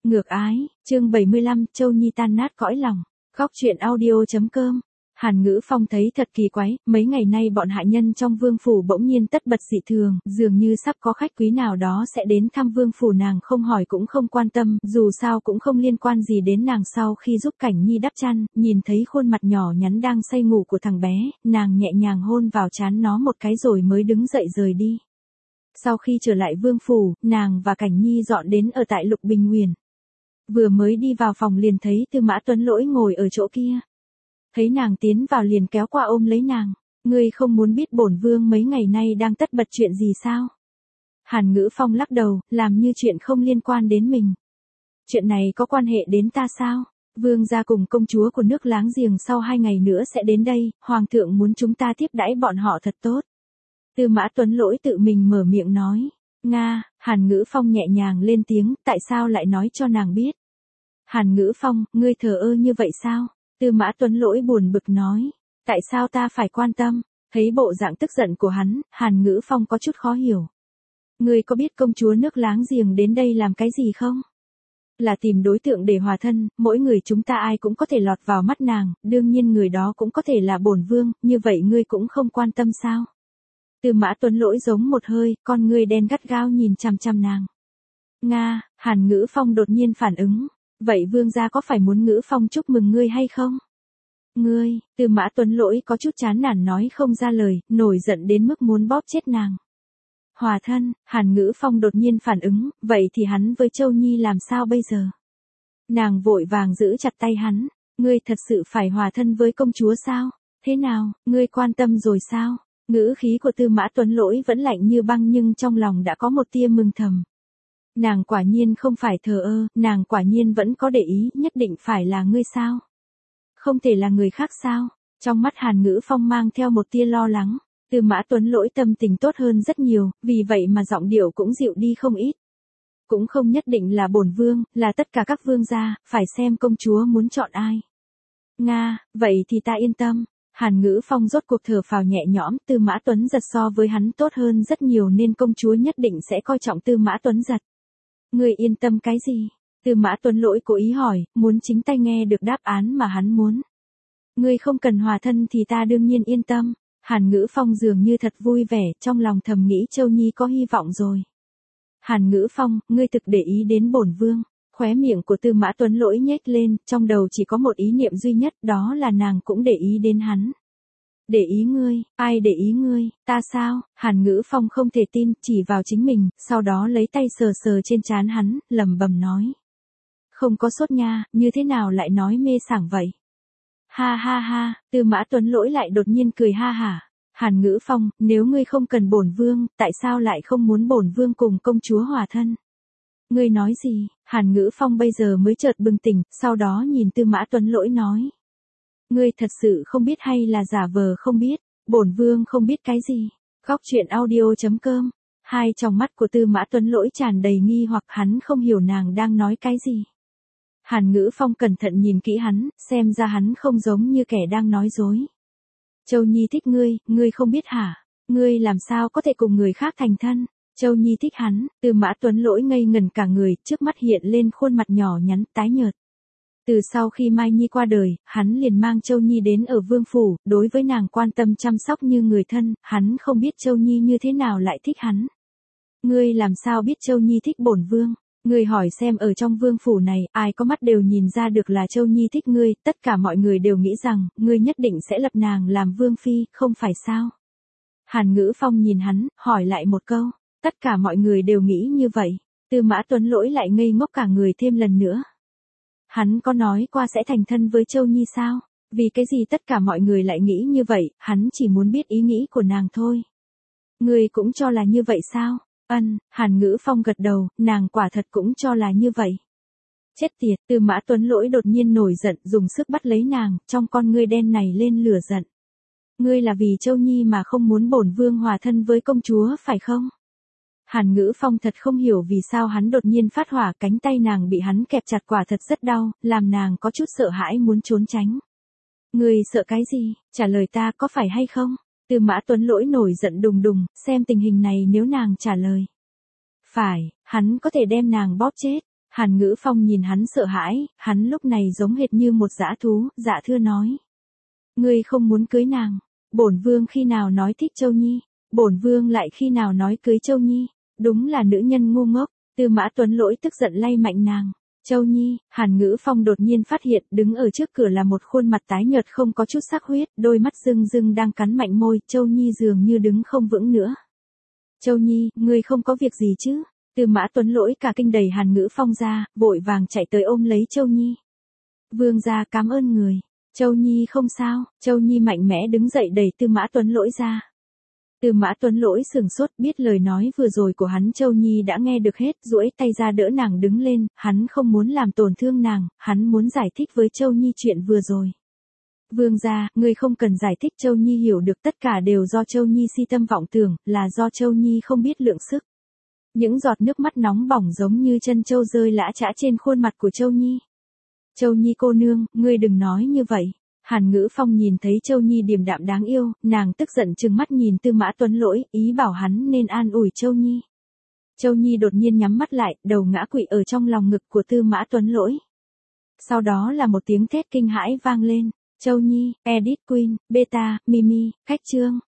Ngược ái, chương 75, Châu Nhi tan nát cõi lòng. Góc truyện audio.com. Hàn Ngữ Phong thấy thật kỳ quái, mấy ngày nay bọn hạ nhân trong vương phủ bỗng nhiên tất bật dị thường, dường như sắp có khách quý nào đó sẽ đến thăm vương phủ, nàng không hỏi cũng không quan tâm, dù sao cũng không liên quan gì đến nàng. Sau khi giúp Cảnh Nhi đắp chăn, nhìn thấy khuôn mặt nhỏ nhắn đang say ngủ của thằng bé, nàng nhẹ nhàng hôn vào trán nó một cái rồi mới đứng dậy rời đi. Sau khi trở lại vương phủ, nàng và Cảnh Nhi dọn đến ở tại Lục Bình Nguyền. Vừa mới đi vào phòng liền thấy Tư Mã Tuấn Lỗi ngồi ở chỗ kia. Thấy nàng tiến vào liền kéo qua ôm lấy nàng. Ngươi không muốn biết bổn vương mấy ngày nay đang tất bật chuyện gì sao? Hàn Ngữ Phong lắc đầu, làm như chuyện không liên quan đến mình. Chuyện này có quan hệ đến ta sao? Vương gia cùng công chúa của nước láng giềng sau 2 ngày nữa sẽ đến đây, hoàng thượng muốn chúng ta tiếp đãi bọn họ thật tốt. Tư Mã Tuấn Lỗi tự mình mở miệng nói. Nga, Hàn Ngữ Phong nhẹ nhàng lên tiếng, tại sao lại nói cho nàng biết? Hàn Ngữ Phong, ngươi thờ ơ như vậy sao? Tư Mã Tuấn Lỗi buồn bực nói. Tại sao ta phải quan tâm? Thấy bộ dạng tức giận của hắn, Hàn Ngữ Phong có chút khó hiểu. Ngươi có biết công chúa nước láng giềng đến đây làm cái gì không? Là tìm đối tượng để hòa thân, mỗi người chúng ta ai cũng có thể lọt vào mắt nàng, đương nhiên người đó cũng có thể là bổn vương, như vậy ngươi cũng không quan tâm sao? Tư Mã Tuấn Lỗi giống một hơi, con ngươi đen gắt gao nhìn chằm chằm nàng. Nga, Hàn Ngữ Phong đột nhiên phản ứng. Vậy vương gia có phải muốn Ngữ Phong chúc mừng ngươi hay không? Ngươi, Tư Mã Tuấn Lỗi có chút chán nản nói không ra lời, nổi giận đến mức muốn bóp chết nàng. Hòa thân, Hàn Ngữ Phong đột nhiên phản ứng, vậy thì hắn với Châu Nhi làm sao bây giờ? Nàng vội vàng giữ chặt tay hắn, ngươi thật sự phải hòa thân với công chúa sao? Thế nào, ngươi quan tâm rồi sao? Ngữ khí của Tư Mã Tuấn Lỗi vẫn lạnh như băng nhưng trong lòng đã có một tia mừng thầm. Nàng quả nhiên không phải thờ ơ, nàng quả nhiên vẫn có để ý, nhất định phải là ngươi sao? Không thể là người khác sao? Trong mắt Hàn Ngữ Phong mang theo một tia lo lắng. Tư Mã Tuấn Lỗi tâm tình tốt hơn rất nhiều, vì vậy mà giọng điệu cũng dịu đi không ít. Cũng không nhất định là bổn vương, là tất cả các vương gia, phải xem công chúa muốn chọn ai. Nga, vậy thì ta yên tâm. Hàn Ngữ Phong rốt cuộc thở phào nhẹ nhõm, Tư Mã Tuấn Giật so với hắn tốt hơn rất nhiều nên công chúa nhất định sẽ coi trọng Tư Mã Tuấn Giật. Ngươi yên tâm cái gì? Tư Mã Tuấn Lỗi cố ý hỏi, muốn chính tay nghe được đáp án mà hắn muốn. Ngươi không cần hòa thân thì ta đương nhiên yên tâm. Hàn Ngữ Phong dường như thật vui vẻ, trong lòng thầm nghĩ Châu Nhi có hy vọng rồi. Hàn Ngữ Phong, ngươi thực để ý đến bổn vương. Khóe miệng của Tư Mã Tuấn Lỗi nhếch lên, trong đầu chỉ có một ý niệm duy nhất, đó là nàng cũng để ý đến hắn. Để ý ngươi, ai để ý ngươi, ta sao? Hàn Ngữ Phong không thể tin, chỉ vào chính mình, sau đó lấy tay sờ sờ trên trán hắn, lẩm bẩm nói. Không có sốt nha, như thế nào lại nói mê sảng vậy? Ha ha ha, Tư Mã Tuấn Lỗi lại đột nhiên cười ha hả. Hàn Ngữ Phong, nếu ngươi không cần bổn vương, tại sao lại không muốn bổn vương cùng công chúa hòa thân? Ngươi nói gì? Hàn Ngữ Phong bây giờ mới chợt bừng tỉnh, sau đó nhìn Tư Mã Tuấn Lỗi nói. Ngươi thật sự không biết hay là giả vờ không biết, bổn vương không biết cái gì. Góc truyện audio.com. Hai tròng mắt của Tư Mã Tuấn Lỗi tràn đầy nghi hoặc, hắn không hiểu nàng đang nói cái gì. Hàn Ngữ Phong cẩn thận nhìn kỹ hắn, xem ra hắn không giống như kẻ đang nói dối. Châu Nhi thích ngươi không biết hả? Ngươi làm sao có thể cùng người khác thành thân? Châu Nhi thích hắn. Tư Mã Tuấn Lỗi ngây ngần cả người, trước mắt hiện lên khuôn mặt nhỏ nhắn tái nhợt. Từ sau khi Mai Nhi qua đời, hắn liền mang Châu Nhi đến ở vương phủ, đối với nàng quan tâm chăm sóc như người thân, hắn không biết Châu Nhi như thế nào lại thích hắn. Ngươi làm sao biết Châu Nhi thích bổn vương? Ngươi hỏi xem ở trong vương phủ này, ai có mắt đều nhìn ra được là Châu Nhi thích ngươi, tất cả mọi người đều nghĩ rằng, ngươi nhất định sẽ lập nàng làm vương phi, không phải sao? Hàn Ngữ Phong nhìn hắn, hỏi lại một câu, tất cả mọi người đều nghĩ như vậy. Tư Mã Tuấn Lỗi lại ngây ngốc cả người thêm lần nữa. Hắn có nói qua sẽ thành thân với Châu Nhi sao? Vì cái gì tất cả mọi người lại nghĩ như vậy, hắn chỉ muốn biết ý nghĩ của nàng thôi. Ngươi cũng cho là như vậy sao? Hàn Ngữ Phong gật đầu, nàng quả thật cũng cho là như vậy. Chết tiệt, Tư Mã Tuấn Lỗi đột nhiên nổi giận, dùng sức bắt lấy nàng, trong con ngươi đen này lên lửa giận. Ngươi là vì Châu Nhi mà không muốn bổn vương hòa thân với công chúa phải không? Hàn Ngữ Phong thật không hiểu vì sao hắn đột nhiên phát hỏa, cánh tay nàng bị hắn kẹp chặt quả thật rất đau, làm nàng có chút sợ hãi muốn trốn tránh. Ngươi sợ cái gì? Trả lời ta có phải hay không? Tư Mã Tuấn Lỗi nổi giận đùng đùng, xem tình hình này nếu nàng trả lời phải, hắn có thể đem nàng bóp chết. Hàn Ngữ Phong nhìn hắn sợ hãi, hắn lúc này giống hệt như một dã thú, dạ thưa nói. Ngươi không muốn cưới nàng. Bổn vương khi nào nói thích Châu Nhi, bổn vương lại khi nào nói cưới Châu Nhi, đúng là nữ nhân ngu ngốc. Tư Mã Tuấn Lỗi tức giận lay mạnh nàng. Châu Nhi, Hàn Ngữ Phong đột nhiên phát hiện đứng ở trước cửa là một khuôn mặt tái nhợt không có chút sắc huyết, đôi mắt rưng rưng đang cắn mạnh môi, Châu Nhi dường như đứng không vững nữa. Châu Nhi, ngươi không có việc gì chứ? Tư Mã Tuấn Lỗi cả kinh đẩy Hàn Ngữ Phong ra, vội vàng chạy tới ôm lấy Châu Nhi. Vương gia cảm ơn người. Châu Nhi không sao. Châu Nhi mạnh mẽ đứng dậy đẩy Tư Mã Tuấn Lỗi ra. Tư Mã Tuấn Lỗi sừng sốt, biết lời nói vừa rồi của hắn Châu Nhi đã nghe được hết, duỗi tay ra đỡ nàng đứng lên, hắn không muốn làm tổn thương nàng, hắn muốn giải thích với Châu Nhi chuyện vừa rồi. Vương gia, ngươi không cần giải thích, Châu Nhi hiểu được tất cả đều do Châu Nhi si tâm vọng tưởng, là do Châu Nhi không biết lượng sức. Những giọt nước mắt nóng bỏng giống như chân châu rơi lã chã trên khuôn mặt của Châu Nhi. Châu Nhi cô nương, ngươi đừng nói như vậy. Hàn Ngữ Phong nhìn thấy Châu Nhi điềm đạm đáng yêu, nàng tức giận trừng mắt nhìn Tư Mã Tuấn Lỗi, ý bảo hắn nên an ủi Châu Nhi. Châu Nhi đột nhiên nhắm mắt lại, đầu ngã quỵ ở trong lòng ngực của Tư Mã Tuấn Lỗi. Sau đó là một tiếng thét kinh hãi vang lên. Châu Nhi, Edit Queen, Beta, Mimi, khách trương.